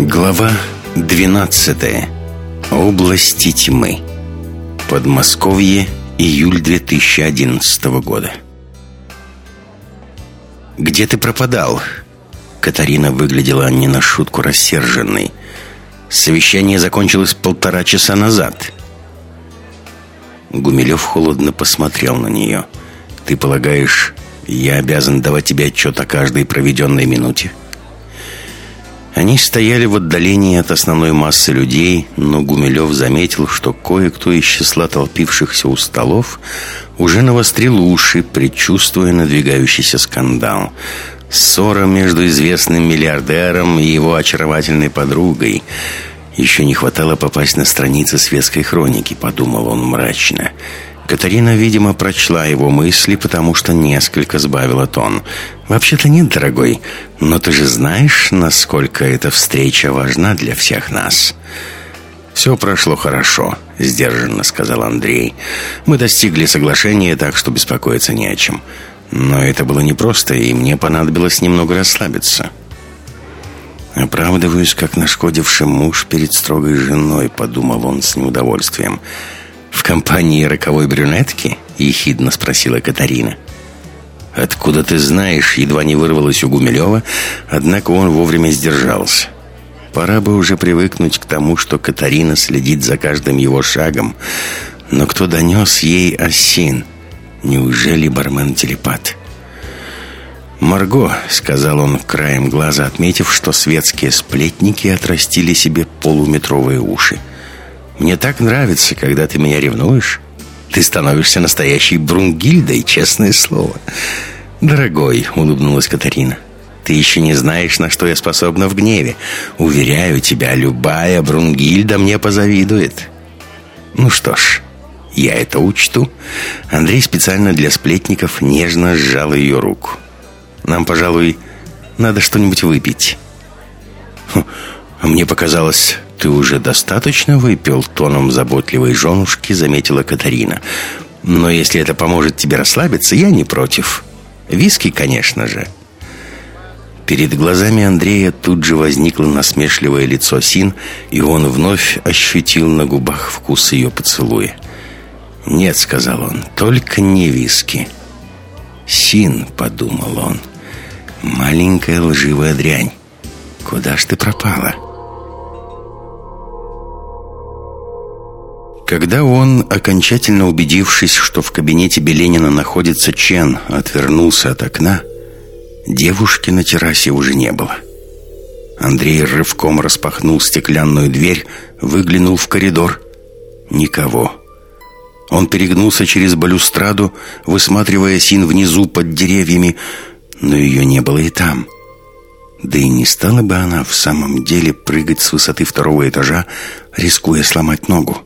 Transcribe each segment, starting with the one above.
Глава 12. Области тьмы. Подмосковье, июль 2011 года. «Где ты пропадал?» Катарина выглядела не на шутку рассерженной. «Совещание закончилось 1,5 часа назад». Гумилев холодно посмотрел на нее. «Ты полагаешь, я обязан давать тебе отчет о каждой проведенной минуте?» Они стояли в отдалении от основной массы людей, но Гумилев заметил, что кое-кто из числа толпившихся у столов уже навострил уши, предчувствуя надвигающийся скандал. Ссора между известным миллиардером и его очаровательной подругой. «Еще не хватало попасть на страницы светской хроники», — подумал он мрачно. Катарина, видимо, прочла его мысли, потому что несколько сбавила тон. «Вообще-то нет, дорогой, но ты же знаешь, насколько эта встреча важна для всех нас». «Все прошло хорошо», — сдержанно сказал Андрей. «Мы достигли соглашения, так что беспокоиться не о чем. Но это было непросто, и мне понадобилось немного расслабиться». «Оправдываюсь, как нашкодивший муж перед строгой женой», — подумал он с неудовольствием. «В компании роковой брюнетки?» — ехидно спросила Катарина. «Откуда ты знаешь?» — едва не вырвалось у Гумилева, однако он вовремя сдержался. Пора бы уже привыкнуть к тому, что Катарина следит за каждым его шагом. Но кто донес ей осин? Неужели бармен-телепат? «Марго», — сказал он краем глаза, отметив, что светские сплетники отрастили себе полуметровые уши. «Мне так нравится, когда ты меня ревнуешь. Ты становишься настоящей Брунгильдой, честное слово». «Дорогой», — улыбнулась Катарина, — «ты еще не знаешь, на что я способна в гневе. Уверяю тебя, любая Брунгильда мне позавидует». «Ну что ж, я это учту». Андрей специально для сплетников нежно сжал ее руку. «Нам, пожалуй, надо что-нибудь выпить». «А мне показалось, ты уже достаточно выпил», — тоном заботливой женушки заметила Катарина. «Но если это поможет тебе расслабиться, я не против. Виски, конечно же». Перед глазами Андрея тут же возникло насмешливое лицо Син, и он вновь ощутил на губах вкус ее поцелуя. «Нет», — сказал он, — «только не виски». «Син», — подумал он, — «маленькая лживая дрянь. Куда ж ты пропала?» Когда он, окончательно убедившись, что в кабинете Беленина находится Чен, отвернулся от окна, девушки на террасе уже не было. Андрей рывком распахнул стеклянную дверь, выглянул в коридор. Никого. Он перегнулся через балюстраду, высматривая Син внизу под деревьями, но ее не было и там. Да и не стала бы она в самом деле прыгать с высоты 2-го этажа, рискуя сломать ногу.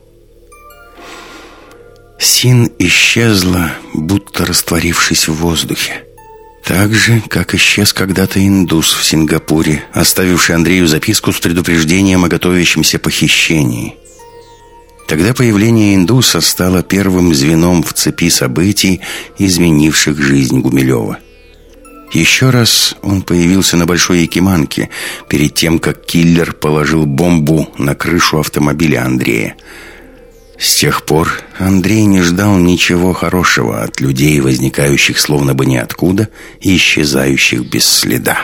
Син исчезла, будто растворившись в воздухе. Так же, как исчез когда-то индус в Сингапуре, оставивший Андрею записку с предупреждением о готовящемся похищении. Тогда появление индуса стало первым звеном в цепи событий, изменивших жизнь Гумилева. Еще раз он появился на Большой Якиманке, перед тем, как киллер положил бомбу на крышу автомобиля Андрея. С тех пор Андрей не ждал ничего хорошего от людей, возникающих словно бы ниоткуда и исчезающих без следа.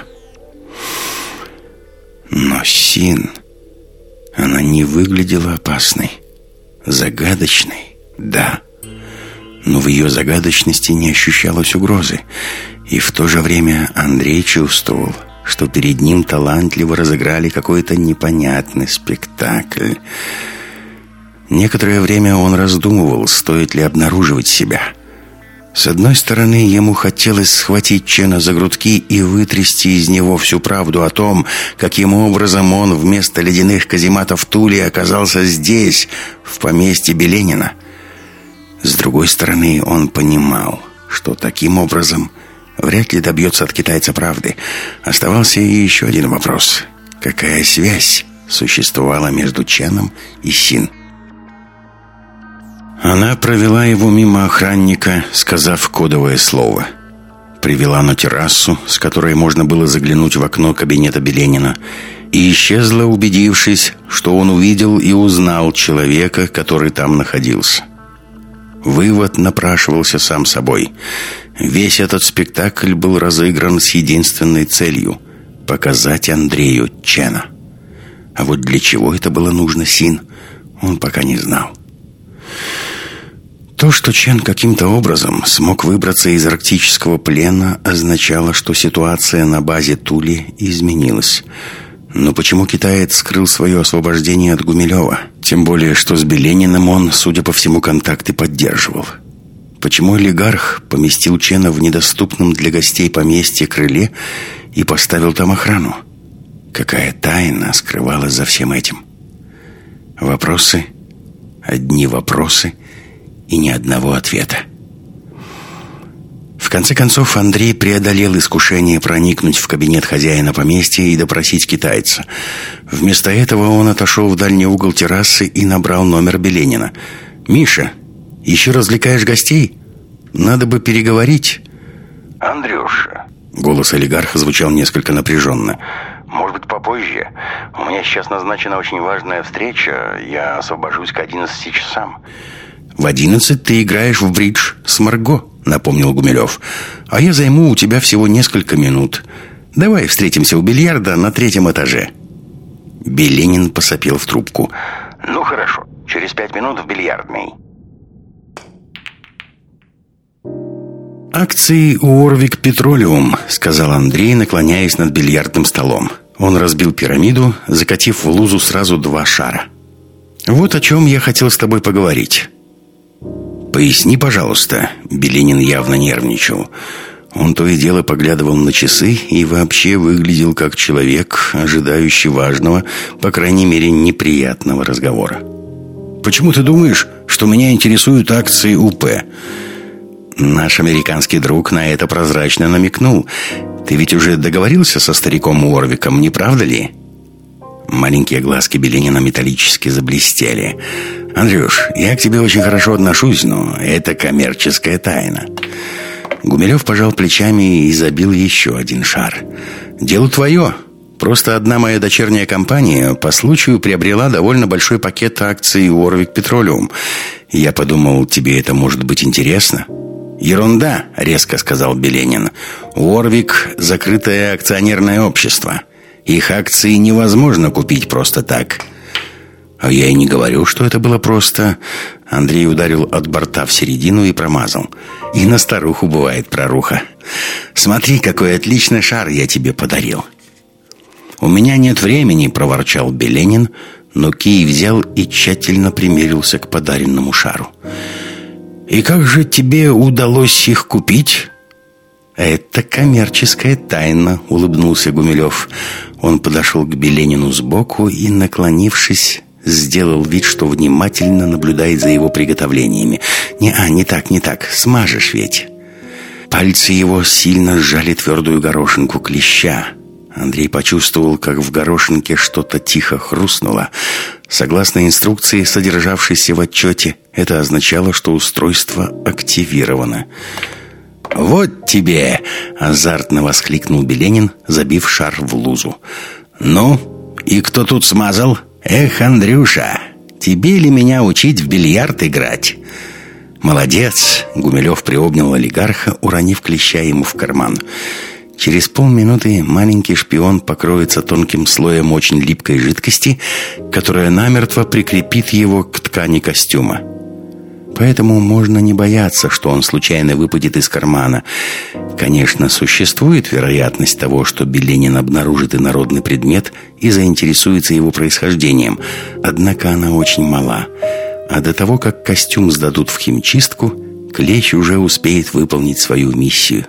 Но Син, она не выглядела опасной. Загадочной, да, но в ее загадочности не ощущалось угрозы. И в то же время Андрей чувствовал, что перед ним талантливо разыграли какой-то непонятный спектакль. Некоторое время он раздумывал, стоит ли обнаруживать себя. С одной стороны, ему хотелось схватить Чена за грудки и вытрясти из него всю правду о том, каким образом он вместо ледяных казематов Тули оказался здесь, в поместье Беленина. С другой стороны, он понимал, что таким образом вряд ли добьется от китайца правды. Оставался и еще один вопрос. Какая связь существовала между Ченом и Син? Она провела его мимо охранника, сказав кодовое слово. Привела на террасу, с которой можно было заглянуть в окно кабинета Беленина, и исчезла, убедившись, что он увидел и узнал человека, который там находился. Вывод напрашивался сам собой. Весь этот спектакль был разыгран с единственной целью – показать Андрею Чена. А вот для чего это было нужно Син, он пока не знал. То, что Чен каким-то образом смог выбраться из арктического плена, означало, что ситуация на базе Тули изменилась. Но почему китаец скрыл свое освобождение от Гумилева? Тем более, что с Белениным он, судя по всему, контакты поддерживал. Почему олигарх поместил Чена в недоступном для гостей поместье крыле и поставил там охрану? Какая тайна скрывалась за всем этим? Вопросы, одни вопросы и ни одного ответа. В конце концов, Андрей преодолел искушение проникнуть в кабинет хозяина поместья и допросить китайца. Вместо этого он отошел в дальний угол террасы и набрал номер Беленина. «Миша, еще развлекаешь гостей? Надо бы переговорить». «Андрюша», — голос олигарха звучал несколько напряженно, — «может быть, попозже? У меня сейчас назначена очень важная встреча. Я освобожусь к 11 часам». «В 11 ты играешь в бридж с Марго», — напомнил Гумилев. «А я займу у тебя всего несколько минут. Давай встретимся у бильярда на 3-м этаже». Беленин посопел в трубку. «Ну хорошо, через 5 минут в бильярдной». «Акции у Орвик Петролиум», — сказал Андрей, наклоняясь над бильярдным столом. Он разбил пирамиду, закатив в лузу сразу 2 шара. «Вот о чем я хотел с тобой поговорить». «Поясни, пожалуйста». Беленин явно нервничал. Он то и дело поглядывал на часы и вообще выглядел как человек, ожидающий важного, по крайней мере, неприятного разговора. «Почему ты думаешь, что меня интересуют акции УП?» Наш американский друг на это прозрачно намекнул. «Ты ведь уже договорился со стариком Уорвиком, не правда ли?» Маленькие глазки Беленина металлически заблестели. «Андрюш, я к тебе очень хорошо отношусь, но это коммерческая тайна». Гумилев пожал плечами и забил еще 1 шар. «Дело твое. Просто одна моя дочерняя компания по случаю приобрела довольно большой пакет акций Орвик Петролиум. Я подумал, тебе это может быть интересно». «Ерунда», — резко сказал Беленин. «Орвик — закрытое акционерное общество. Их акции невозможно купить просто так». «А я и не говорю, что это было просто». Андрей ударил от борта в середину и промазал. «И на старуху бывает проруха. Смотри, какой отличный шар я тебе подарил». «У меня нет времени», — проворчал Беленин, но кий взял и тщательно примерился к подаренному шару. «И как же тебе удалось их купить?» «Это коммерческая тайна», — улыбнулся Гумилев. Он подошел к Беленину сбоку и, наклонившись, сделал вид, что внимательно наблюдает за его приготовлениями. Не так, смажешь ведь». Пальцы его сильно сжали твердую горошинку клеща. Андрей почувствовал, как в горошинке что-то тихо хрустнуло. Согласно инструкции, содержавшейся в отчете, это означало, что устройство активировано. «Вот тебе!» — азартно воскликнул Беленин, забив шар в лузу. «Ну, и кто тут смазал? Эх, Андрюша, тебе ли меня учить в бильярд играть?» «Молодец!» — Гумилев приобнял олигарха, уронив клеща ему в карман. Через полминуты маленький шпион покроется тонким слоем очень липкой жидкости, которая намертво прикрепит его к ткани костюма. Поэтому можно не бояться, что он случайно выпадет из кармана. Конечно, существует вероятность того, что Беленин обнаружит инородный предмет и заинтересуется его происхождением. Однако она очень мала. А до того, как костюм сдадут в химчистку, клещ уже успеет выполнить свою миссию.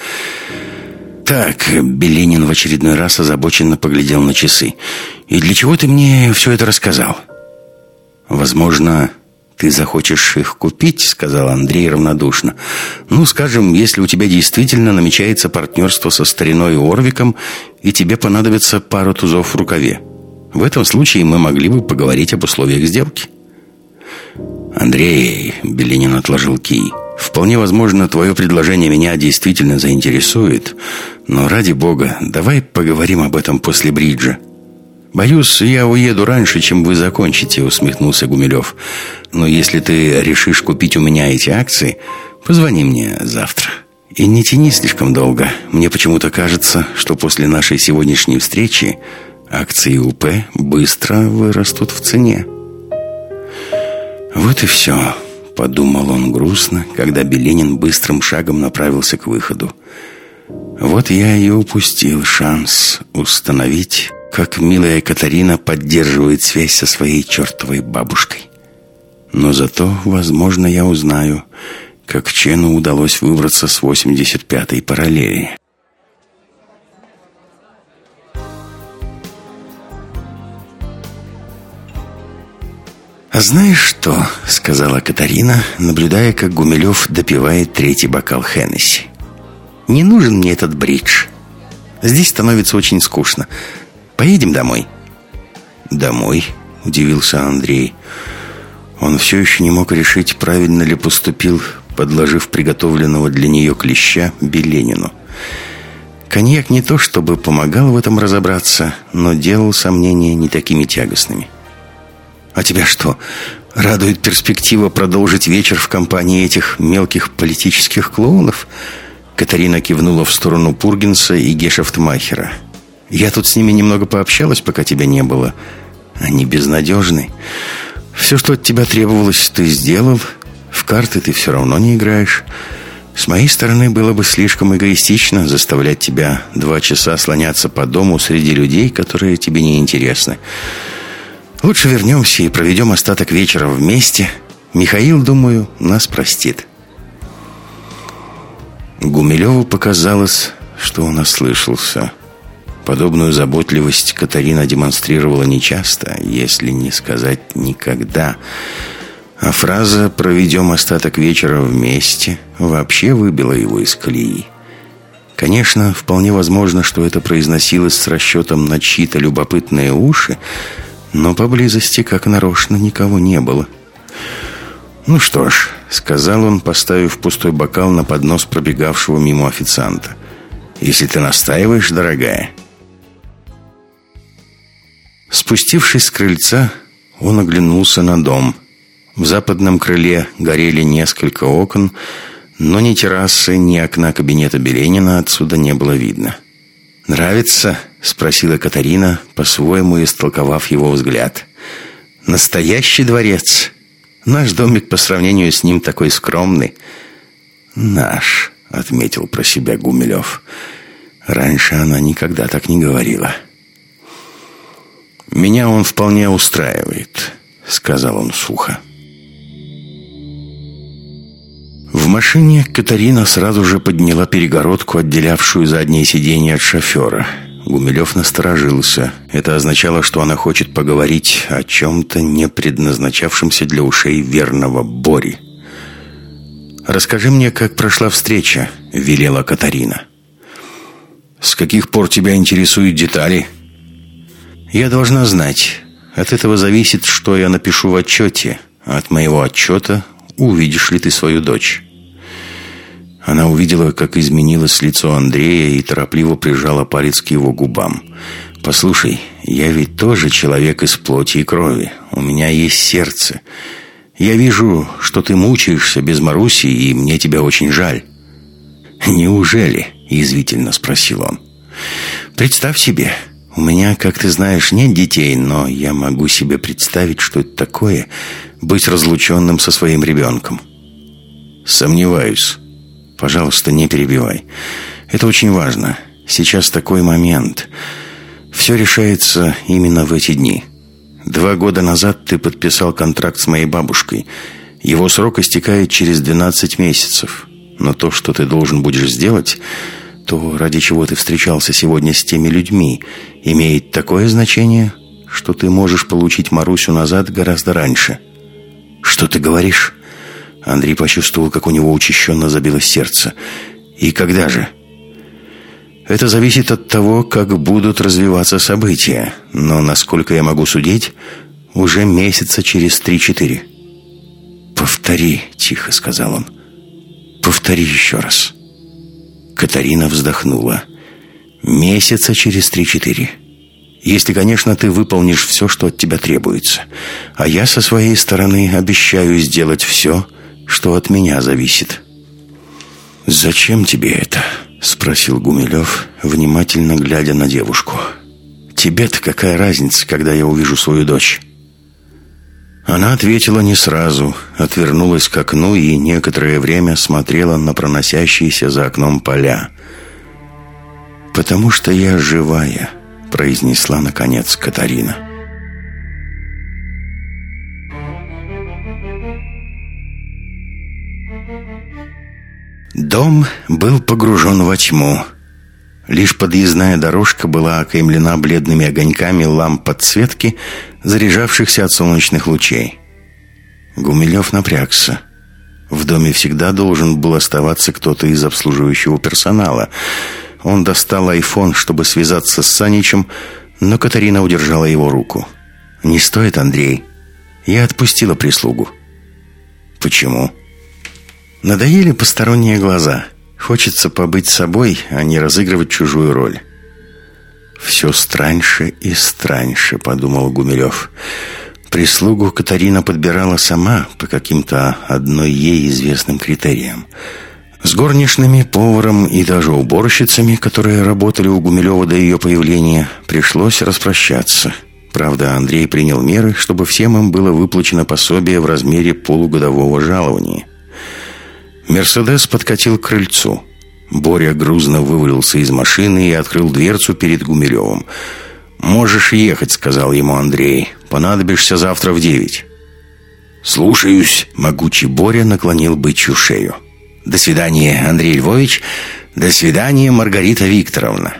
«Так», — Беленин в очередной раз озабоченно поглядел на часы. «И для чего ты мне все это рассказал?» «Возможно, ты захочешь их купить», — сказал Андрей равнодушно. «Ну, скажем, если у тебя действительно намечается партнерство со стариной Орвиком, и тебе понадобится пара тузов в рукаве. В этом случае мы могли бы поговорить об условиях сделки». «Андрей», — Беленин отложил кий, — «вполне возможно, твое предложение меня действительно заинтересует, но ради бога, давай поговорим об этом после бриджа». «Боюсь, я уеду раньше, чем вы закончите», — усмехнулся Гумилев. «Но если ты решишь купить у меня эти акции, позвони мне завтра. И не тяни слишком долго. Мне почему-то кажется, что после нашей сегодняшней встречи акции УП быстро вырастут в цене». «Вот и все», — подумал он грустно, когда Беленин быстрым шагом направился к выходу. «Вот я и упустил шанс установить, как милая Катарина поддерживает связь со своей чертовой бабушкой. Но зато, возможно, я узнаю, как Чену удалось выбраться с 85-й параллели». «А знаешь что?» — сказала Катарина, наблюдая, как Гумилев допивает третий бокал Хеннесси. «Не нужен мне этот бридж. Здесь становится очень скучно. Поедем домой?» «Домой?» — удивился Андрей. Он все еще не мог решить, правильно ли поступил, подложив приготовленного для нее клеща Беленину. Коньяк не то чтобы помогал в этом разобраться, но делал сомнения не такими тягостными. «А тебя что, радует перспектива продолжить вечер в компании этих мелких политических клоунов?» Катарина кивнула в сторону Пургинса и Гешефтмахера. «Я тут с ними немного пообщалась, пока тебя не было. Они безнадежны. Все, что от тебя требовалось, ты сделал. В карты ты все равно не играешь. С моей стороны было бы слишком эгоистично заставлять тебя 2 часа слоняться по дому среди людей, которые тебе не интересны. Лучше вернемся и проведем остаток вечера вместе. Михаил, думаю, нас простит». Гумилеву показалось, что он ослышался. Подобную заботливость Катарина демонстрировала нечасто, если не сказать никогда. А фраза «проведем остаток вечера вместе» вообще выбила его из колеи. Конечно, вполне возможно, что это произносилось с расчетом на чьи-то любопытные уши, но поблизости, как нарочно, никого не было. «Ну что ж», — сказал он, поставив пустой бокал на поднос пробегавшего мимо официанта. «Если ты настаиваешь, дорогая». Спустившись с крыльца, он оглянулся на дом. В западном крыле горели несколько окон, но ни террасы, ни окна кабинета Беленина отсюда не было видно. «Нравится?» — спросила Катарина, по-своему истолковав его взгляд. «Настоящий дворец. Наш домик по сравнению с ним такой скромный». «Наш», — отметил про себя Гумилев. Раньше она никогда так не говорила. «Меня он вполне устраивает», — сказал он сухо. В машине Катарина сразу же подняла перегородку, отделявшую заднее сиденье от шофера. Гумилев насторожился. Это означало, что она хочет поговорить о чем-то, не предназначавшемся для ушей верного Бори. «Расскажи мне, как прошла встреча», — велела Катарина. «С каких пор тебя интересуют детали?» «Я должна знать. От этого зависит, что я напишу в отчете. От моего отчета увидишь ли ты свою дочь». Она увидела, как изменилось лицо Андрея, и торопливо прижала палец к его губам. «Послушай, я ведь тоже человек из плоти и крови. У меня есть сердце. Я вижу, что ты мучаешься без Маруси, и мне тебя очень жаль». «Неужели?» — язвительно спросил он. «Представь себе, у меня, как ты знаешь, нет детей, но я могу себе представить, что это такое — быть разлученным со своим ребенком». «Сомневаюсь. Пожалуйста, не перебивай. Это очень важно. Сейчас такой момент. Все решается именно в эти дни. 2 года назад ты подписал контракт с моей бабушкой. Его срок истекает через 12 месяцев. Но то, что ты должен будешь сделать, то, ради чего ты встречался сегодня с теми людьми, имеет такое значение, что ты можешь получить Марусю назад гораздо раньше». «Что ты говоришь?» Андрей почувствовал, как у него учащенно забилось сердце. «И когда же?» «Это зависит от того, как будут развиваться события. Но, насколько я могу судить, уже месяца через 3-4. «Повтори», — тихо сказал он. «Повтори еще раз». Катарина вздохнула. «Месяца через 3-4. Если, конечно, ты выполнишь все, что от тебя требуется. А я со своей стороны обещаю сделать все, что от меня зависит». «Зачем тебе это?» — спросил Гумилев, внимательно глядя на девушку. «Тебе-то какая разница, когда я увижу свою дочь?» Она ответила не сразу, отвернулась к окну и некоторое время смотрела на проносящиеся за окном поля. «Потому что я живая», — произнесла наконец Катарина. Дом был погружен во тьму. Лишь подъездная дорожка была окаймлена бледными огоньками ламп подсветки, заряжавшихся от солнечных лучей. Гумилев напрягся. В доме всегда должен был оставаться кто-то из обслуживающего персонала. Он достал айфон, чтобы связаться с Саничем, но Катарина удержала его руку. «Не стоит, Андрей. Я отпустила прислугу». «Почему?» «Надоели посторонние глаза. Хочется побыть собой, а не разыгрывать чужую роль». «Все страньше и страньше», — подумал Гумилев. Прислугу Катарина подбирала сама по каким-то одной ей известным критериям. С горничными, поваром и даже уборщицами, которые работали у Гумилева до ее появления, пришлось распрощаться. Правда, Андрей принял меры, чтобы всем им было выплачено пособие в размере полугодового жалования. «Мерседес» подкатил к крыльцу. Боря грузно вывалился из машины и открыл дверцу перед Гумилевым. «Можешь ехать», — сказал ему Андрей. «Понадобишься завтра в 9». «Слушаюсь», — могучий Боря наклонил бычью шею. «До свидания, Андрей Львович. До свидания, Маргарита Викторовна».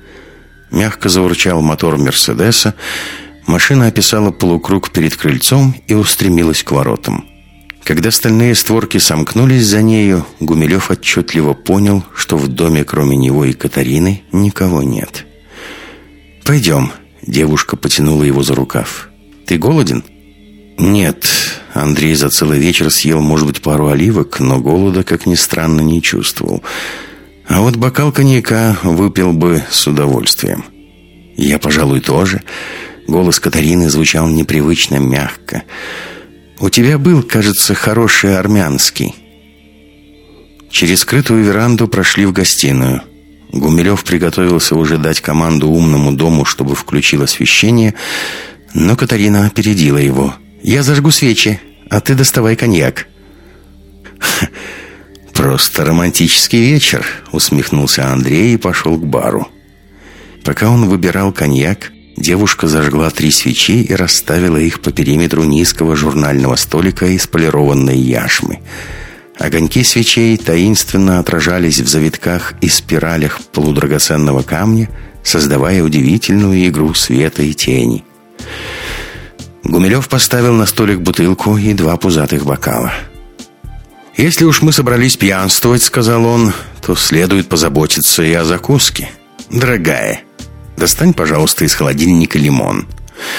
Мягко заурчал мотор «Мерседеса». Машина описала полукруг перед крыльцом и устремилась к воротам. Когда стальные створки сомкнулись за нею, Гумилев отчетливо понял, что в доме кроме него и Катарины никого нет. «Пойдем», — девушка потянула его за рукав. «Ты голоден?» «Нет». Андрей за целый вечер съел, может быть, пару оливок, но голода, как ни странно, не чувствовал. А вот бокал коньяка выпил бы с удовольствием. «Я, пожалуй, тоже». Голос Катарины звучал непривычно мягко. «У тебя был, кажется, хороший армянский». Через скрытую веранду прошли в гостиную. Гумилев приготовился уже дать команду умному дому, чтобы включил освещение, но Катарина опередила его. «Я зажгу свечи, а ты доставай коньяк». «Просто романтический вечер», — усмехнулся Андрей и пошел к бару. Пока он выбирал коньяк, девушка зажгла 3 свечи и расставила их по периметру низкого журнального столика из полированной яшмы. Огоньки свечей таинственно отражались в завитках и спиралях полудрагоценного камня, создавая удивительную игру света и тени. Гумилев поставил на столик бутылку и 2 пузатых бокала. «Если уж мы собрались пьянствовать, — сказал он, — то следует позаботиться и о закуске. Дорогая, достань, пожалуйста, из холодильника лимон».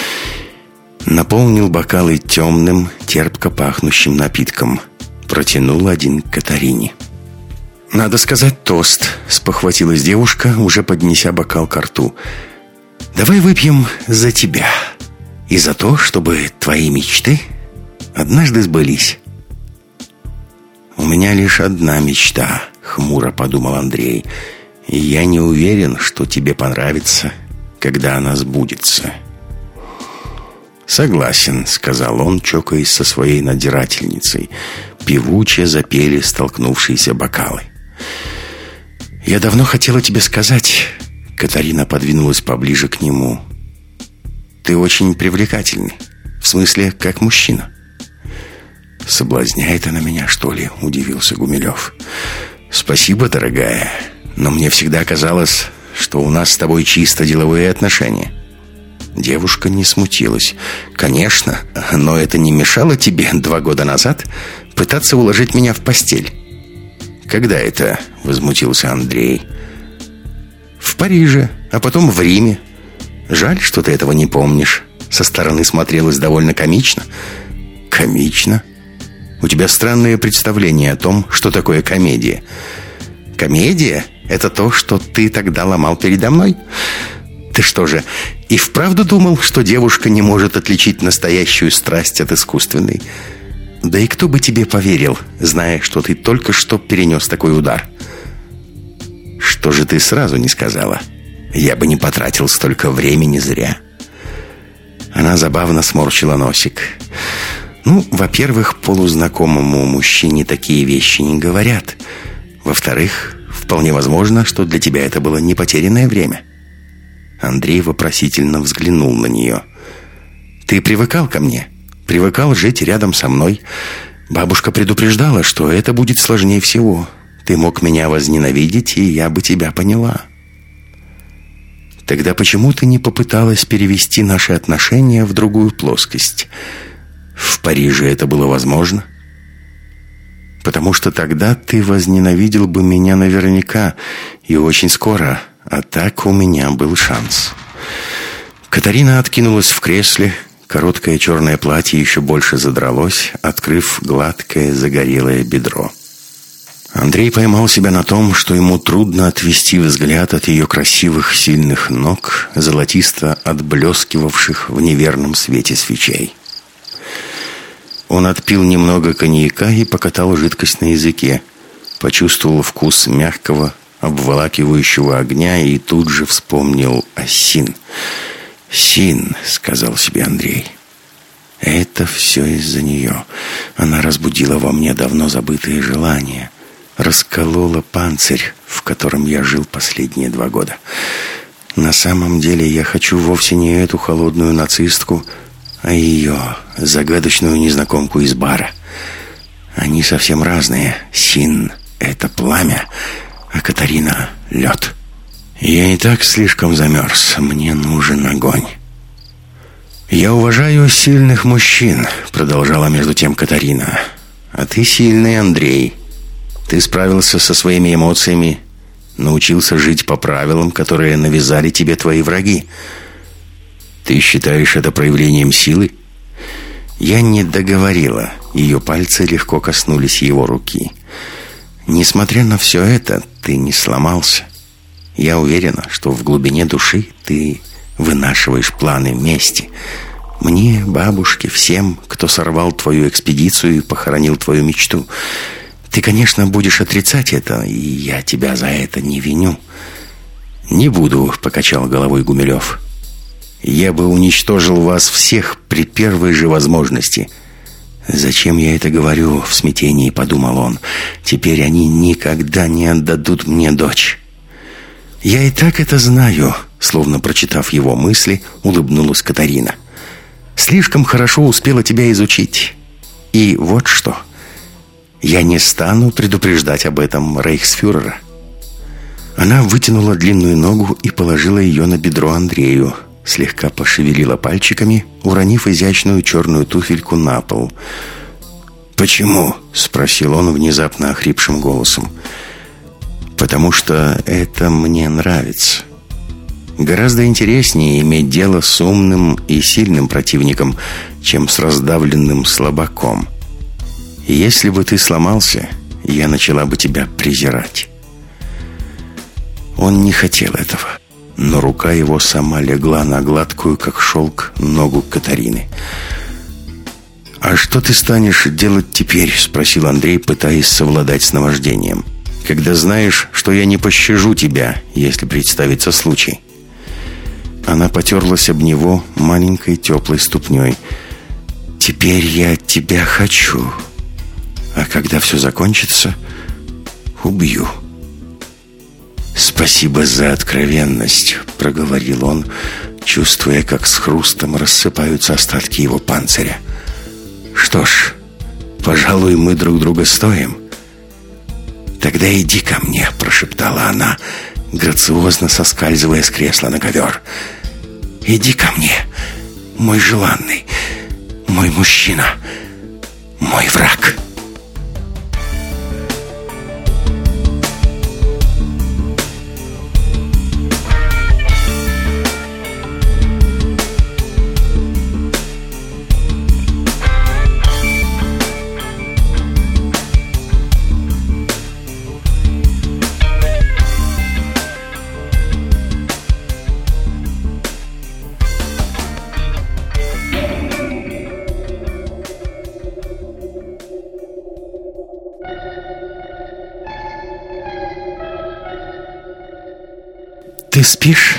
Наполнил бокалы темным, терпко пахнущим напитком. Протянул один к Катарине. «Надо сказать тост», — спохватилась девушка, уже поднеся бокал ко рту. «Давай выпьем за тебя и за то, чтобы твои мечты однажды сбылись». «У меня лишь одна мечта», — хмуро подумал Андрей. «И я не уверен, что тебе понравится, когда она сбудется». «Согласен», — сказал он, чокаясь со своей надзирательницей. Певуче запели столкнувшиеся бокалы. «Я давно хотела тебе сказать...» Катарина подвинулась поближе к нему. «Ты очень привлекательный. В смысле, как мужчина». «Соблазняет она меня, что ли?» — удивился Гумилев. «Спасибо, дорогая. Но мне всегда казалось, что у нас с тобой чисто деловые отношения». Девушка не смутилась. «Конечно, но это не мешало тебе 2 года назад пытаться уложить меня в постель». «Когда это?» — возмутился Андрей. «В Париже, а потом в Риме. Жаль, что ты этого не помнишь. Со стороны смотрелось довольно комично». «Комично? У тебя странное представление о том, что такое комедия». «Комедия — это то, что ты тогда ломал передо мной? Ты что же, и вправду думал, что девушка не может отличить настоящую страсть от искусственной? Да и кто бы тебе поверил, зная, что ты только что перенес такой удар? Что же ты сразу не сказала? Я бы не потратил столько времени зря. Она забавно сморщила носик. Ну, во-первых, полузнакомому мужчине такие вещи не говорят. Во-вторых, вполне возможно, что для тебя это было не потерянное время. Андрей вопросительно взглянул на нее. Ты привыкал ко мне? Привыкал жить рядом со мной? Бабушка предупреждала, что это будет сложнее всего. Ты мог меня возненавидеть, и я бы тебя поняла. Тогда почему ты не попыталась перевести наши отношения в другую плоскость? В Париже это было возможно? Потому что тогда ты возненавидел бы меня наверняка, и очень скоро, а так у меня был шанс. Катарина откинулась в кресле. Короткое черное платье еще больше задралось, открыв гладкое загорелое бедро. Андрей поймал себя на том, что ему трудно отвести взгляд от ее красивых, сильных ног, золотисто отблескивавших в неверном свете свечей. Он отпил немного коньяка и покатал жидкость на языке, почувствовал вкус мягкого, обволакивающего огня и тут же вспомнил о Син. «Син», — сказал себе Андрей, — «это все из-за нее. Она разбудила во мне давно забытые желания, расколола панцирь, в котором я жил последние 2 года. На самом деле я хочу вовсе не эту холодную нацистку, а ее, загадочную незнакомку из бара. Они совсем разные. Син — это пламя, а Катарина — лед. Я и так слишком замерз. Мне нужен огонь». «Я уважаю сильных мужчин», — продолжала между тем Катарина. «А ты сильный, Андрей. Ты справился со своими эмоциями, научился жить по правилам, которые навязали тебе твои враги. Ты считаешь это проявлением силы?» Я не договорила. Ее пальцы легко коснулись его руки. «Несмотря на все это, ты не сломался. Я уверена, что в глубине души ты вынашиваешь планы мести. Мне, бабушке, всем, кто сорвал твою экспедицию и похоронил твою мечту. Ты, конечно, будешь отрицать это, и я тебя за это не виню». «Не буду», — покачал головой Гумилев. «Я бы уничтожил вас всех при первой же возможности». «Зачем я это говорю?» — в смятении подумал он. «Теперь они никогда не отдадут мне дочь». «Я и так это знаю», — словно прочитав его мысли, улыбнулась Катарина. «Слишком хорошо успела тебя изучить. И вот что. Я не стану предупреждать об этом рейхсфюрера». Она вытянула длинную ногу и положила ее на бедро Андрею, слегка пошевелила пальчиками, уронив изящную черную туфельку на пол. «Почему?» — спросил он внезапно охрипшим голосом. «Потому что это мне нравится. Гораздо интереснее иметь дело с умным и сильным противником, чем с раздавленным слабаком. Если бы ты сломался, я начала бы тебя презирать». Он не хотел этого, но рука его сама легла на гладкую, как шелк, ногу Катарины. «А что ты станешь делать теперь?» — спросил Андрей, пытаясь совладать с наваждением. «Когда знаешь, что я не пощажу тебя, если представится случай». Она потерлась об него маленькой теплой ступней. «Теперь я тебя хочу. А когда все закончится, убью». «Спасибо за откровенность», — проговорил он, чувствуя, как с хрустом рассыпаются остатки его панциря. «Что ж, пожалуй, мы друг друга стоим». «Тогда иди ко мне», — прошептала она, грациозно соскальзывая с кресла на ковер. «Иди ко мне, мой желанный, мой мужчина, мой враг». спишь?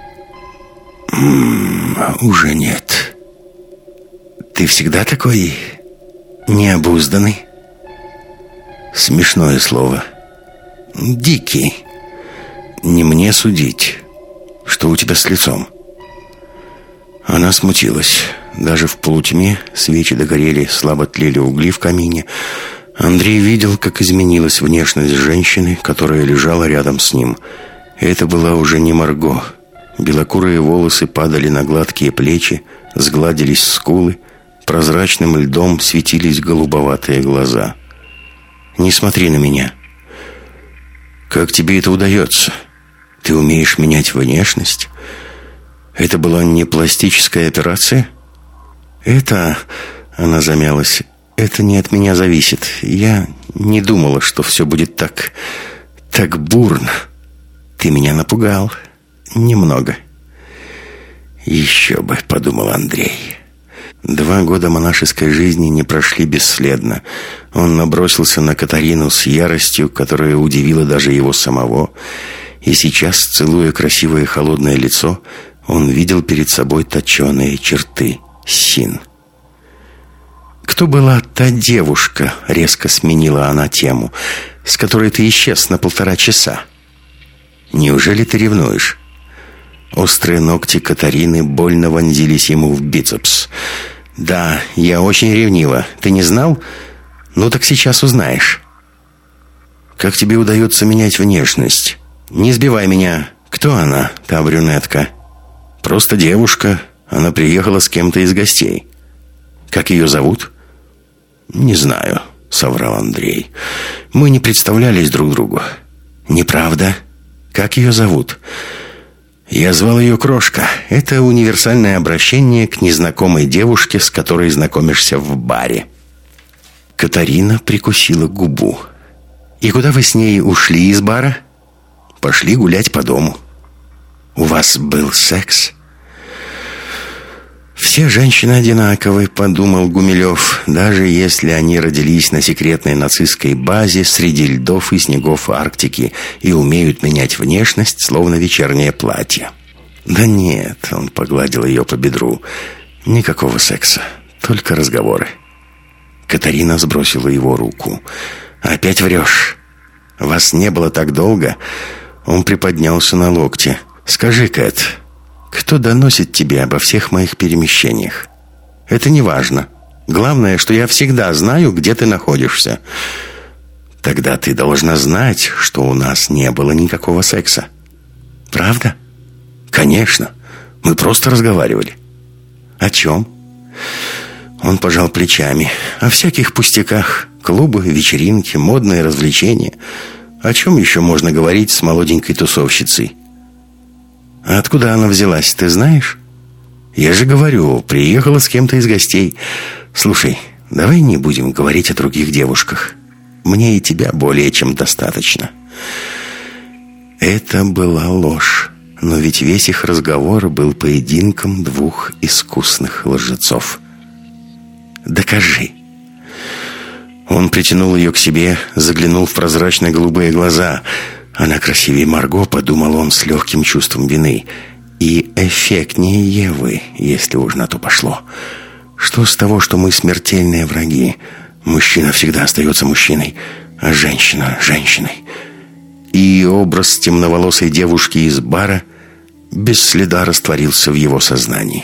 Уже нет. Ты всегда такой необузданный? Смешное слово. Дикий. Не мне судить. Что у тебя с лицом? Она смутилась. Даже в полутьме свечи догорели, слабо тлели угли в камине. Андрей видел, как изменилась внешность женщины, которая лежала рядом с ним. Это была уже не Марго. Белокурые волосы падали на гладкие плечи, сгладились скулы, прозрачным льдом светились голубоватые глаза. «Не смотри на меня. Как тебе это удается? Ты умеешь менять внешность? Это была не пластическая операция?» «Это...» — она замялась. «Это не от меня зависит. Я не думала, что все будет так бурно. Ты меня напугал. Немного». «Еще бы», — подумал Андрей. 2 года монашеской жизни не прошли бесследно. Он набросился на Катарину с яростью, которая удивила даже его самого. И сейчас, целуя красивое холодное лицо, он видел перед собой точеные черты Син. «Кто была та девушка?» — резко сменила она тему. «С которой ты исчез на 1,5 часа. Неужели ты ревнуешь?» Острые ногти Катарины больно вонзились ему в бицепс. «Да, я очень ревнива. Ты не знал? Ну так сейчас узнаешь». «Как тебе удается менять внешность? Не сбивай меня. Кто она, та брюнетка?» «Просто девушка. Она приехала с кем-то из гостей». «Как ее зовут?» «Не знаю», — соврал Андрей. «Мы не представлялись друг другу». «Неправда. Как ее зовут?» «Я звал ее Крошка. Это универсальное обращение к незнакомой девушке, с которой знакомишься в баре». Катарина прикусила губу. «И куда вы с ней ушли из бара?» «Пошли гулять по дому». «У вас был секс?» «Все женщины одинаковы», — подумал Гумилев, «даже если они родились на секретной нацистской базе среди льдов и снегов Арктики и умеют менять внешность, словно вечернее платье». «Да нет», — он погладил ее по бедру, — «никакого секса, только разговоры». Катарина сбросила его руку. «Опять врешь. Вас не было так долго?» Он приподнялся на локте. «Скажи, Кэт, кто доносит тебе обо всех моих перемещениях? Это не важно. Главное, что я всегда знаю, где ты находишься». «Тогда ты должна знать, что у нас не было никакого секса». «Правда?» «Конечно. Мы просто разговаривали». «О чем?» Он пожал плечами. «О всяких пустяках. Клубы, вечеринки, модные развлечения. О чем еще можно говорить с молоденькой тусовщицей?» «А откуда она взялась, ты знаешь?» «Я же говорю, приехала с кем-то из гостей. Слушай, давай не будем говорить о других девушках. Мне и тебя более чем достаточно». Это была ложь. Но ведь весь их разговор был поединком 2 искусных лжецов. «Докажи». Он притянул ее к себе, заглянул в прозрачные голубые глаза. Она красивее Марго, подумал он с легким чувством вины. И эффектнее Евы, если уж на то пошло. Что с того, что мы смертельные враги? Мужчина всегда остается мужчиной, а женщина — женщиной. И образ темноволосой девушки из бара без следа растворился в его сознании.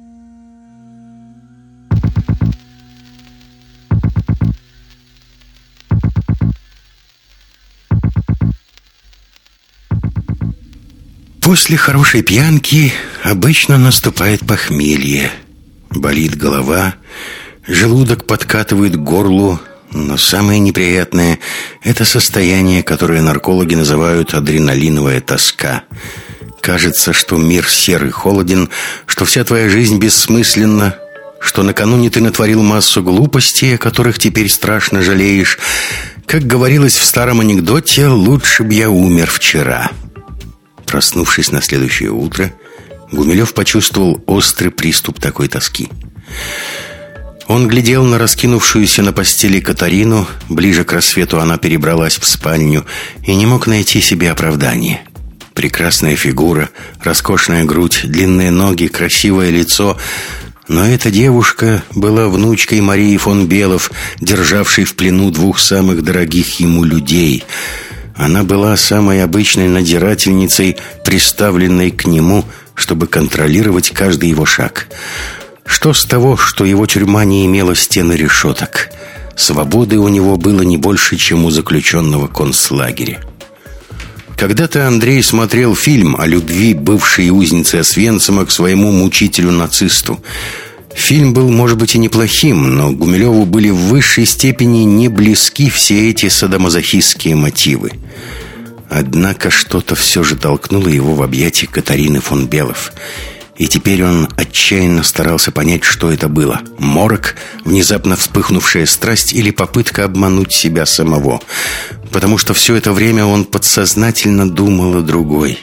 После хорошей пьянки обычно наступает похмелье. Болит голова, желудок подкатывает к горлу, но самое неприятное – это состояние, которое наркологи называют адреналиновая тоска. Кажется, что мир серый, холоден, что вся твоя жизнь бессмысленна, что накануне ты натворил массу глупостей, о которых теперь страшно жалеешь. Как говорилось в старом анекдоте, «Лучше б я умер вчера». Проснувшись на следующее утро, Гумилев почувствовал острый приступ такой тоски. Он глядел на раскинувшуюся на постели Катарину. Ближе к рассвету она перебралась в спальню и не мог найти себе оправдания. Прекрасная фигура, роскошная грудь, длинные ноги, красивое лицо. Но эта девушка была внучкой Марии фон Белов, державшей в плену двух самых дорогих ему людей. Она была самой обычной надзирательницей, приставленной к нему, чтобы контролировать каждый его шаг. Что с того, что его тюрьма не имела стен и решеток? Свободы у него было не больше, чем у заключенного концлагеря. Когда-то Андрей смотрел фильм о любви бывшей узницы Освенцима к своему мучителю-нацисту. Фильм был, может быть, и неплохим, но Гумилеву были в высшей степени не близки все эти садомазохистские мотивы. Однако что-то все же толкнуло его в объятия Катарины фон Белов. И теперь он отчаянно старался понять, что это было. Морок, внезапно вспыхнувшая страсть или попытка обмануть себя самого. Потому что все это время он подсознательно думал о другой.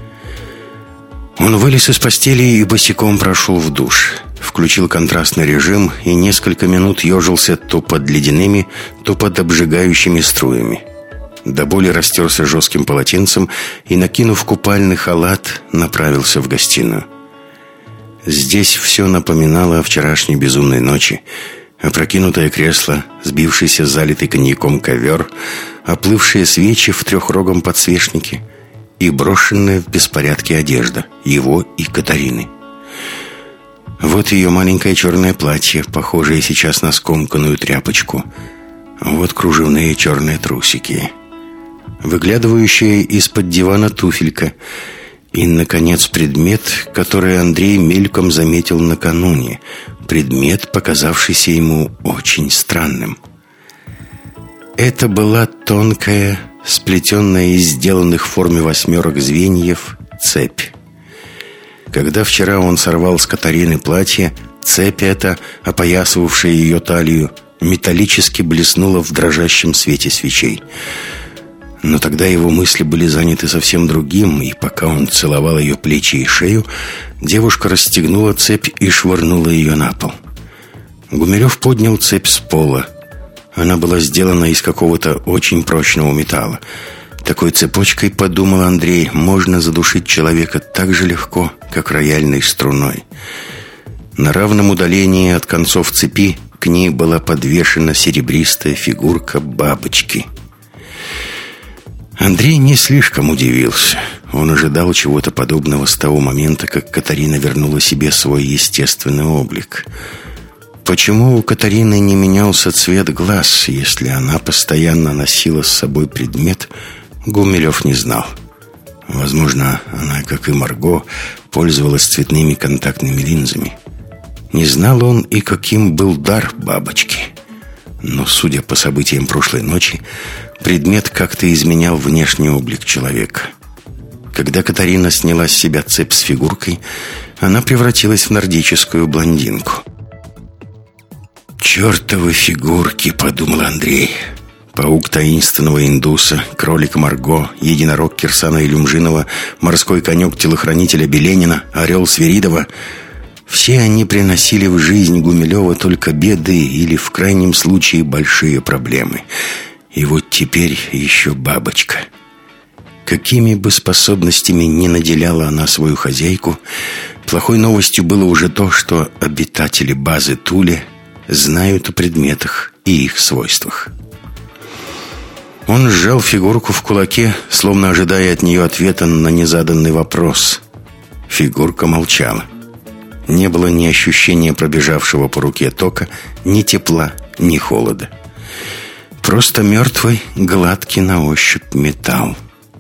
Он вылез из постели и босиком прошел в душ. Включил контрастный режим и несколько минут ежился то под ледяными, то под обжигающими струями. До боли растерся жестким полотенцем и, накинув купальный халат, направился в гостиную. Здесь все напоминало о вчерашней безумной ночи. Опрокинутое кресло, сбившийся залитый коньяком ковер, оплывшие свечи в трехрогом подсвечнике и брошенная в беспорядке одежда его и Катарины. Вот ее маленькое черное платье, похожее сейчас на скомканную тряпочку. Вот кружевные черные трусики, выглядывающая из-под дивана туфелька. И, наконец, предмет, который Андрей мельком заметил накануне. Предмет, показавшийся ему очень странным. Это была тонкая, сплетенная из сделанных в форме восьмерок звеньев цепь. Когда вчера он сорвал с Катарины платье, цепь эта, опоясывавшая ее талию, металлически блеснула в дрожащем свете свечей. Но тогда его мысли были заняты совсем другим, и пока он целовал ее плечи и шею, девушка расстегнула цепь и швырнула ее на пол. Гумилев поднял цепь с пола. Она была сделана из какого-то очень прочного металла. Такой цепочкой, подумал Андрей, можно задушить человека так же легко, как рояльной струной. На равном удалении от концов цепи к ней была подвешена серебристая фигурка бабочки. Андрей не слишком удивился. Он ожидал чего-то подобного с того момента, как Катарина вернула себе свой естественный облик. Почему у Катарины не менялся цвет глаз, если она постоянно носила с собой предмет, Гумилев не знал. Возможно, она, как и Марго, пользовалась цветными контактными линзами. Не знал он и каким был дар бабочки. Но, судя по событиям прошлой ночи, предмет как-то изменял внешний облик человека. Когда Катарина сняла с себя цепь с фигуркой, она превратилась в нордическую блондинку. «Чертовы фигурки», — подумал Андрей. Паук таинственного индуса, кролик Марго, единорог Кирсана Илюмжинова, морской конек-телохранителя Беленина, орел Свиридова — все они приносили в жизнь Гумилева только беды или, в крайнем случае, большие проблемы. И вот теперь еще бабочка. Какими бы способностями ни наделяла она свою хозяйку, плохой новостью было уже то, что обитатели базы Туле знают о предметах и их свойствах. Он сжал фигурку в кулаке, словно ожидая от нее ответа на незаданный вопрос. Фигурка молчала. Не было ни ощущения пробежавшего по руке тока, ни тепла, ни холода. Просто мертвый, гладкий на ощупь металл.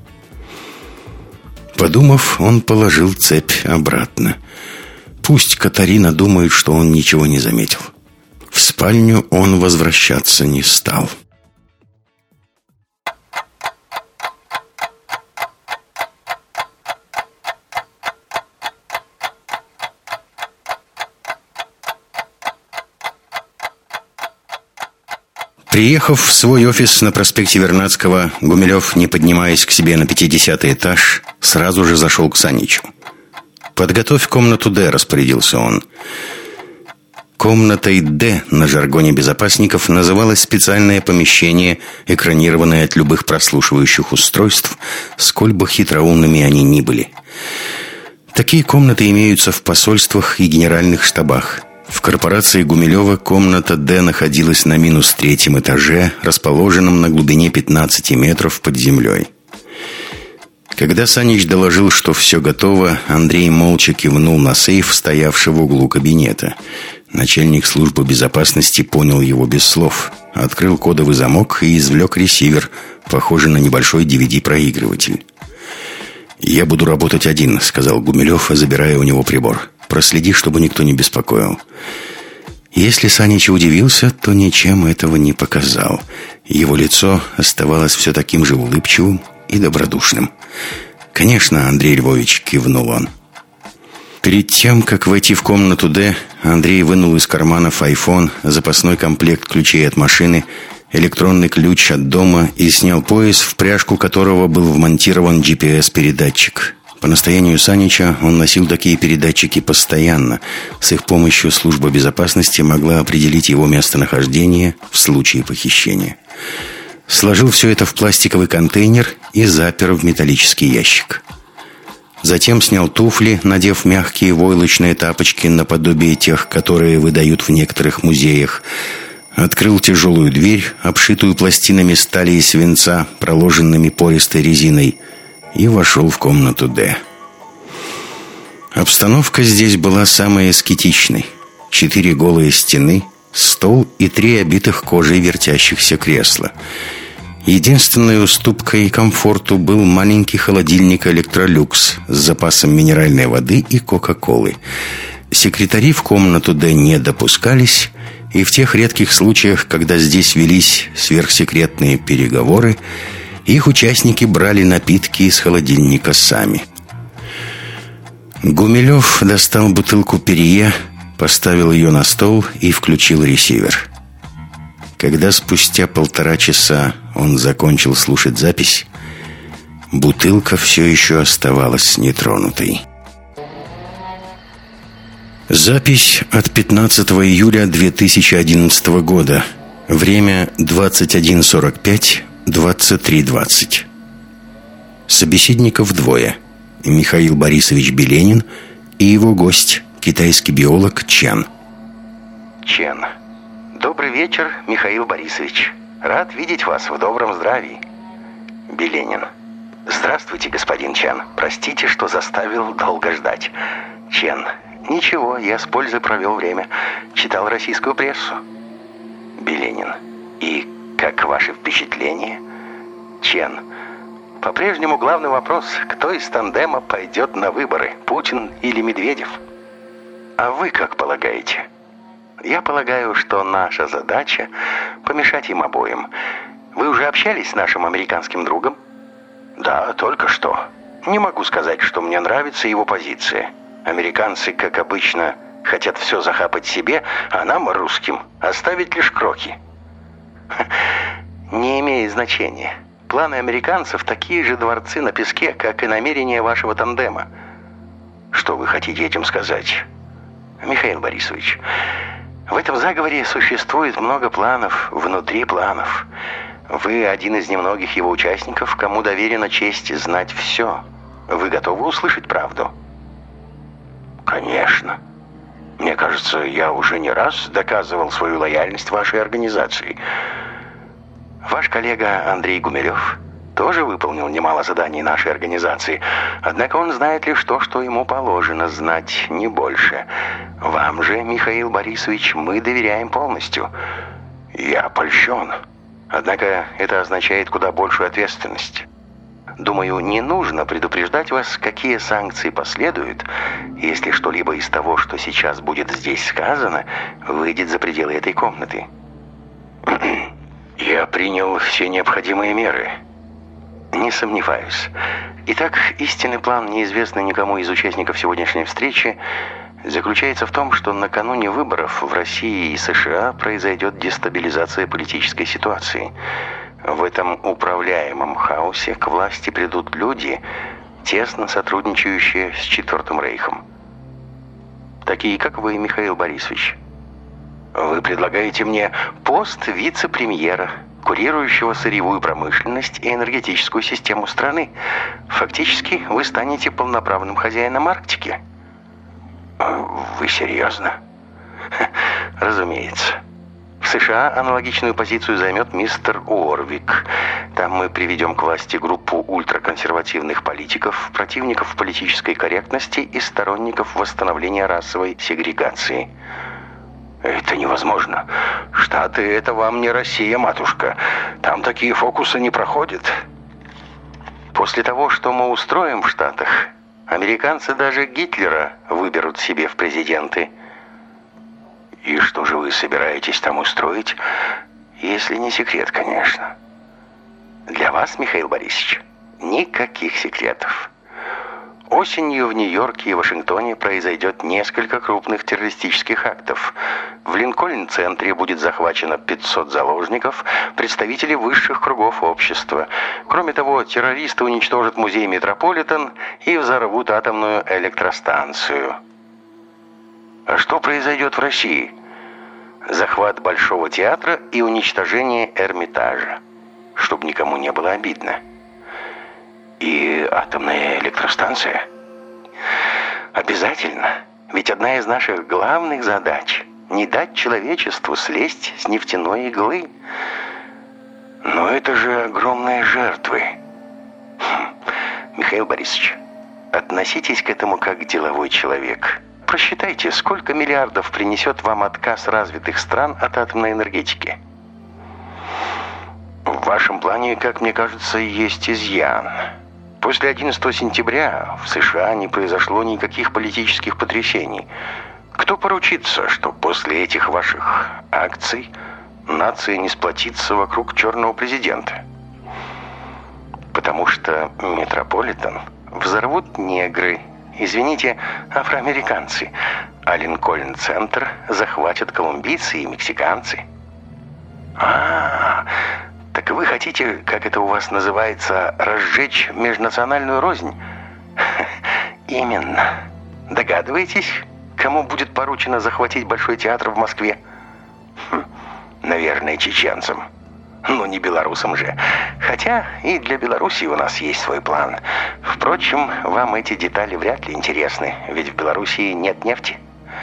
Подумав, он положил цепь обратно. Пусть Катарина думает, что он ничего не заметил. В спальню он возвращаться не стал. Приехав в свой офис на проспекте Вернадского, Гумилев, не поднимаясь к себе на 50-й этаж, сразу же зашел к Саничу. «Подготовь комнату Д», — распорядился он. Комнатой «Д» на жаргоне безопасников называлось специальное помещение, экранированное от любых прослушивающих устройств, сколь бы хитроумными они ни были. Такие комнаты имеются в посольствах и генеральных штабах. В корпорации Гумилева комната «Д» находилась на -3 этаже, расположенном на глубине 15 метров под землей. Когда Санич доложил, что все готово, Андрей молча кивнул на сейф, стоявший в углу кабинета. Начальник службы безопасности понял его без слов. Открыл кодовый замок и извлек ресивер, похожий на небольшой DVD-проигрыватель. «Я буду работать один», — сказал Гумилев, забирая у него прибор. «Проследи, чтобы никто не беспокоил». Если Санич удивился, то ничем этого не показал. Его лицо оставалось все таким же улыбчивым и добродушным. «Конечно, Андрей Львович», — кивнул он. Перед тем, как войти в комнату «Д», Андрей вынул из карманов iPhone, запасной комплект ключей от машины, электронный ключ от дома и снял пояс, в пряжку которого был вмонтирован GPS-передатчик. По настоянию Санича он носил такие передатчики постоянно. С их помощью служба безопасности могла определить его местонахождение в случае похищения. Сложил все это в пластиковый контейнер и запер в металлический ящик. Затем снял туфли, надев мягкие войлочные тапочки наподобие тех, которые выдают в некоторых музеях. Открыл тяжелую дверь, обшитую пластинами стали и свинца, проложенными пористой резиной, и вошел в комнату «Д». Обстановка здесь была самой аскетичной. 4 голые стены, стол и 3 обитых кожей вертящихся кресла. Единственной уступкой комфорту был маленький холодильник «Электролюкс» с запасом минеральной воды и кока-колы. Секретари в комнату «Д» не допускались, и в тех редких случаях, когда здесь велись сверхсекретные переговоры, их участники брали напитки из холодильника сами. Гумилев достал бутылку Перье, поставил ее на стол и включил ресивер. Когда спустя 1,5 часа он закончил слушать запись, бутылка все еще оставалась нетронутой. Запись от 15 июля 2011 года. Время 21:45, 23:20. Собеседников двое: Михаил Борисович Беленин и его гость, китайский биолог Чен. Чен. Добрый вечер, Михаил Борисович. Рад видеть вас в добром здравии. Беленин. Здравствуйте, господин Чен. Простите, что заставил долго ждать. Чен. Ничего, я с пользой провел время. Читал российскую прессу. Беленин. И как ваши впечатления? Чен. По-прежнему главный вопрос: кто из тандема пойдет на выборы, Путин или Медведев? А вы как полагаете? Я полагаю, что наша задача – помешать им обоим. Вы уже общались с нашим американским другом? Да, только что. Не могу сказать, что мне нравится его позиция. Американцы, как обычно, хотят все захапать себе, а нам, русским, оставить лишь кроки. Не имеет значения. Планы американцев такие же дворцы на песке, как и намерения вашего тандема. Что вы хотите этим сказать? Михаил Борисович, в этом заговоре существует много планов внутри планов. Вы один из немногих его участников, кому доверена честь знать все. Вы готовы услышать правду? Конечно. Мне кажется, я уже не раз доказывал свою лояльность вашей организации. Ваш коллега Андрей Гумилев тоже выполнил немало заданий нашей организации. Однако он знает лишь то, что ему положено знать, не больше. Вам же, Михаил Борисович, мы доверяем полностью. Я польщен. Однако это означает куда большую ответственность. Думаю, не нужно предупреждать вас, какие санкции последуют, если что-либо из того, что сейчас будет здесь сказано, выйдет за пределы этой комнаты. Я принял все необходимые меры. Не сомневаюсь. Итак, истинный план, неизвестный никому из участников сегодняшней встречи, заключается в том, что накануне выборов в России и США произойдет дестабилизация политической ситуации. В этом управляемом хаосе к власти придут люди, тесно сотрудничающие с Четвертым Рейхом. Такие, как вы, Михаил Борисович. Вы предлагаете мне пост вице-премьера, курирующего сырьевую промышленность и энергетическую систему страны. Фактически, вы станете полноправным хозяином Арктики. Вы серьезно? Разумеется. В США аналогичную позицию займет мистер Уорвик. Там мы приведем к власти группу ультраконсервативных политиков, противников политической корректности и сторонников восстановления расовой сегрегации. Это невозможно. Штаты — это вам не Россия, матушка. Там такие фокусы не проходят. После того, что мы устроим в Штатах, американцы даже Гитлера выберут себе в президенты. И что же вы собираетесь там устроить? Если не секрет, конечно. Для вас, Михаил Борисович, никаких секретов. Осенью в Нью-Йорке и Вашингтоне произойдет несколько крупных террористических актов. В Линкольн-центре будет захвачено 500 заложников, представителей высших кругов общества. Кроме того, террористы уничтожат музей Метрополитен и взорвут атомную электростанцию. А что произойдет в России? Захват Большого театра и уничтожение Эрмитажа. Чтобы никому не было обидно. И атомная электростанция? Обязательно. Ведь одна из наших главных задач – не дать человечеству слезть с нефтяной иглы. Но это же огромные жертвы. Михаил Борисович, относитесь к этому как деловой человек. Просчитайте, сколько миллиардов принесет вам отказ развитых стран от атомной энергетики. В вашем плане, как мне кажется, есть изъян. После 11 сентября в США не произошло никаких политических потрясений. Кто поручится, что после этих ваших акций нация не сплотится вокруг черного президента? Потому что Метрополитен взорвут негры, извините, афроамериканцы, а Линкольн-центр захватят колумбийцы и мексиканцы. Так вы хотите, как это у вас называется, разжечь межнациональную рознь? Именно. Догадываетесь, кому будет поручено захватить Большой театр в Москве? Наверное, чеченцам. Ну, не белорусам же. Хотя и для Белоруссии у нас есть свой план. Впрочем, вам эти детали вряд ли интересны, ведь в Белоруссии нет нефти.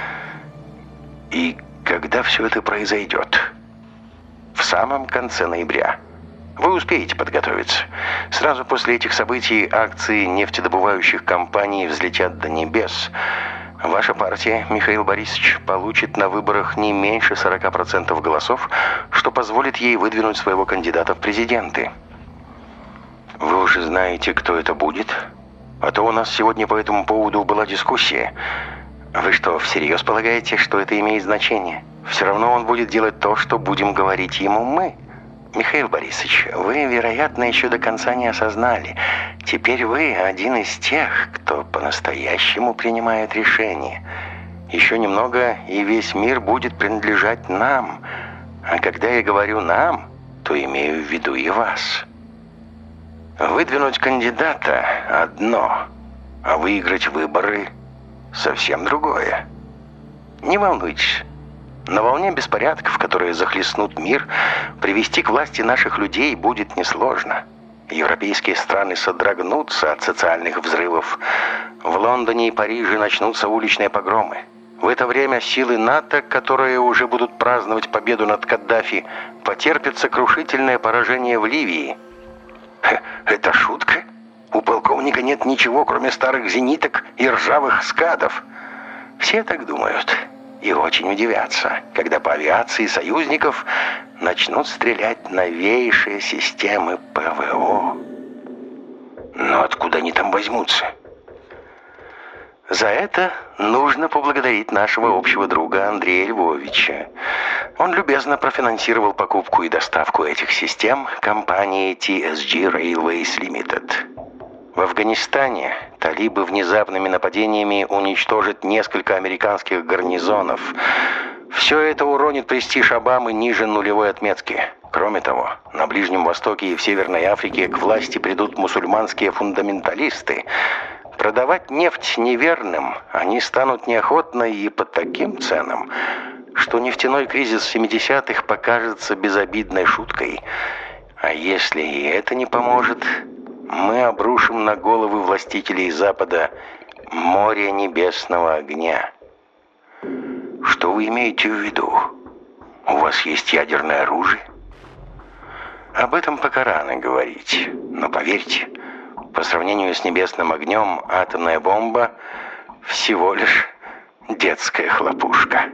И когда все это произойдет? В самом конце ноября. Вы успеете подготовиться. Сразу после этих событий акции нефтедобывающих компаний взлетят до небес. Ваша партия, Михаил Борисович, получит на выборах не меньше 40% голосов, что позволит ей выдвинуть своего кандидата в президенты. Вы уже знаете, кто это будет? А то у нас сегодня по этому поводу была дискуссия. Вы что, всерьез полагаете, что это имеет значение? Все равно он будет делать то, что будем говорить ему мы. Михаил Борисович, вы, вероятно, еще до конца не осознали. Теперь вы один из тех, кто по-настоящему принимает решения. Еще немного, и весь мир будет принадлежать нам. А когда я говорю «нам», то имею в виду и вас. Выдвинуть кандидата – одно, а выиграть выборы – совсем другое. Не волнуйтесь. На волне беспорядков, которые захлестнут мир, привести к власти наших людей будет несложно. Европейские страны содрогнутся от социальных взрывов. В Лондоне и Париже начнутся уличные погромы. В это время силы НАТО, которые уже будут праздновать победу над Каддафи, потерпят сокрушительное поражение в Ливии. Это шутка? У полковника нет ничего, кроме старых зениток и ржавых скадов. Все так думают. И очень удивятся, когда по авиации союзников начнут стрелять новейшие системы ПВО. Но откуда они там возьмутся? За это нужно поблагодарить нашего общего друга Андрея Львовича. Он любезно профинансировал покупку и доставку этих систем компании TSG Railways Limited. В Афганистане талибы внезапными нападениями уничтожат несколько американских гарнизонов. Все это уронит престиж Обамы ниже нулевой отметки. Кроме того, на Ближнем Востоке и в Северной Африке к власти придут мусульманские фундаменталисты. Продавать нефть неверным они станут неохотно и по таким ценам, что нефтяной кризис 70-х покажется безобидной шуткой. А если и это не поможет, мы обрушим на головы властителей Запада море небесного огня. Что вы имеете в виду? У вас есть ядерное оружие? Об этом пока рано говорить. Но поверьте, по сравнению с небесным огнем, атомная бомба всего лишь детская хлопушка.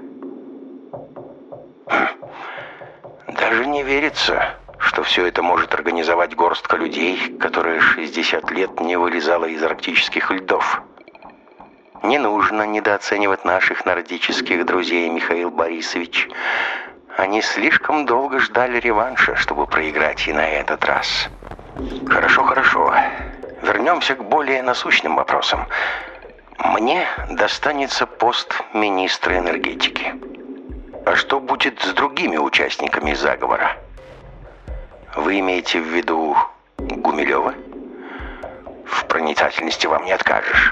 Даже не верится, что все это может организовать горстка людей, которая 60 лет не вылезала из арктических льдов. Не нужно недооценивать наших нордических друзей, Михаил Борисович. Они слишком долго ждали реванша, чтобы проиграть и на этот раз. Хорошо. Вернемся к более насущным вопросам. Мне достанется пост министра энергетики. А что будет с другими участниками заговора? Вы имеете в виду Гумилева? В проницательности вам не откажешь.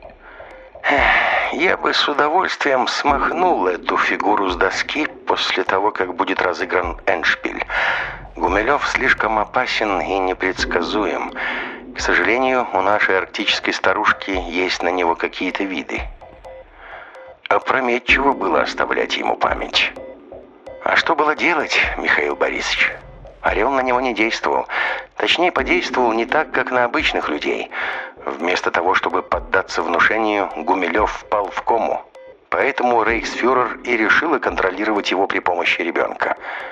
Я бы с удовольствием смахнул эту фигуру с доски после того, как будет разыгран эндшпиль. Гумилев слишком опасен и непредсказуем. К сожалению, у нашей арктической старушки есть на него какие-то виды. Опрометчиво было оставлять ему память. А что было делать, Михаил Борисович? Орел на него не действовал. Точнее, подействовал не так, как на обычных людей. Вместо того, чтобы поддаться внушению, Гумилев впал в кому. Поэтому рейхсфюрер и решил контролировать его при помощи ребенка.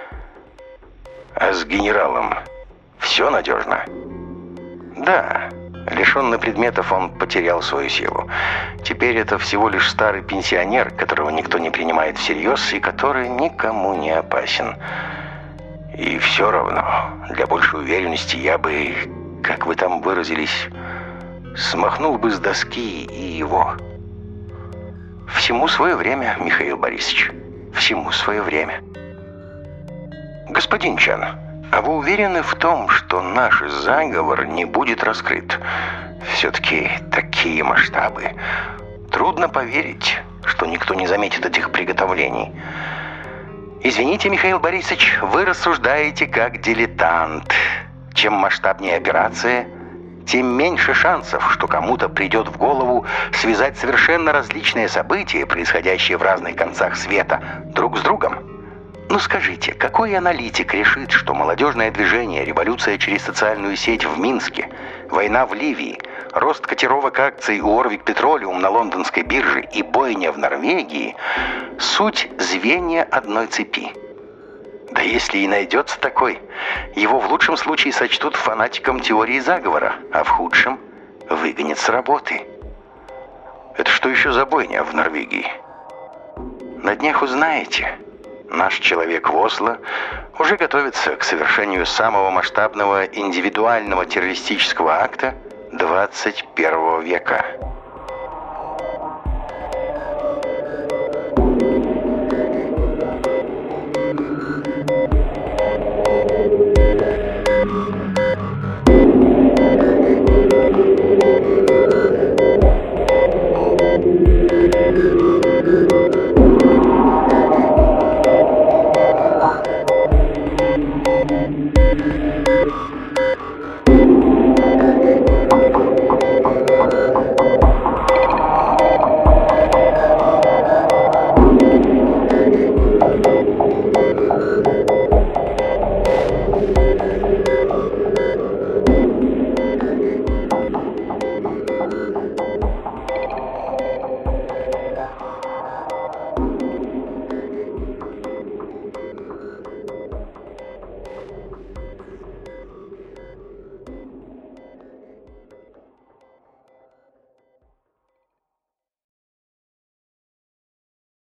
А с генералом все надежно? Да. Лишенный предметов, он потерял свою силу. Теперь это всего лишь старый пенсионер, которого никто не принимает всерьез и который никому не опасен. И все равно, для большей уверенности, я бы, как вы там выразились, смахнул бы с доски и его. Всему свое время, Михаил Борисович. Всему свое время. Господин Чан, а вы уверены в том, что наш заговор не будет раскрыт? Все-таки такие масштабы. Трудно поверить, что никто не заметит этих приготовлений. Извините, Михаил Борисович, вы рассуждаете как дилетант. Чем масштабнее операция, тем меньше шансов, что кому-то придет в голову связать совершенно различные события, происходящие в разных концах света, друг с другом. Ну скажите, какой аналитик решит, что молодежное движение, революция через социальную сеть в Минске, война в Ливии, рост котировок акций у Орвик Петролиум на лондонской бирже и бойня в Норвегии – суть звенья одной цепи? Да если и найдется такой, его в лучшем случае сочтут фанатиком теории заговора, а в худшем – выгонят с работы. Это что еще за бойня в Норвегии? На днях узнаете. Наш человек в Осло уже готовится к совершению самого масштабного индивидуального террористического акта 21 века.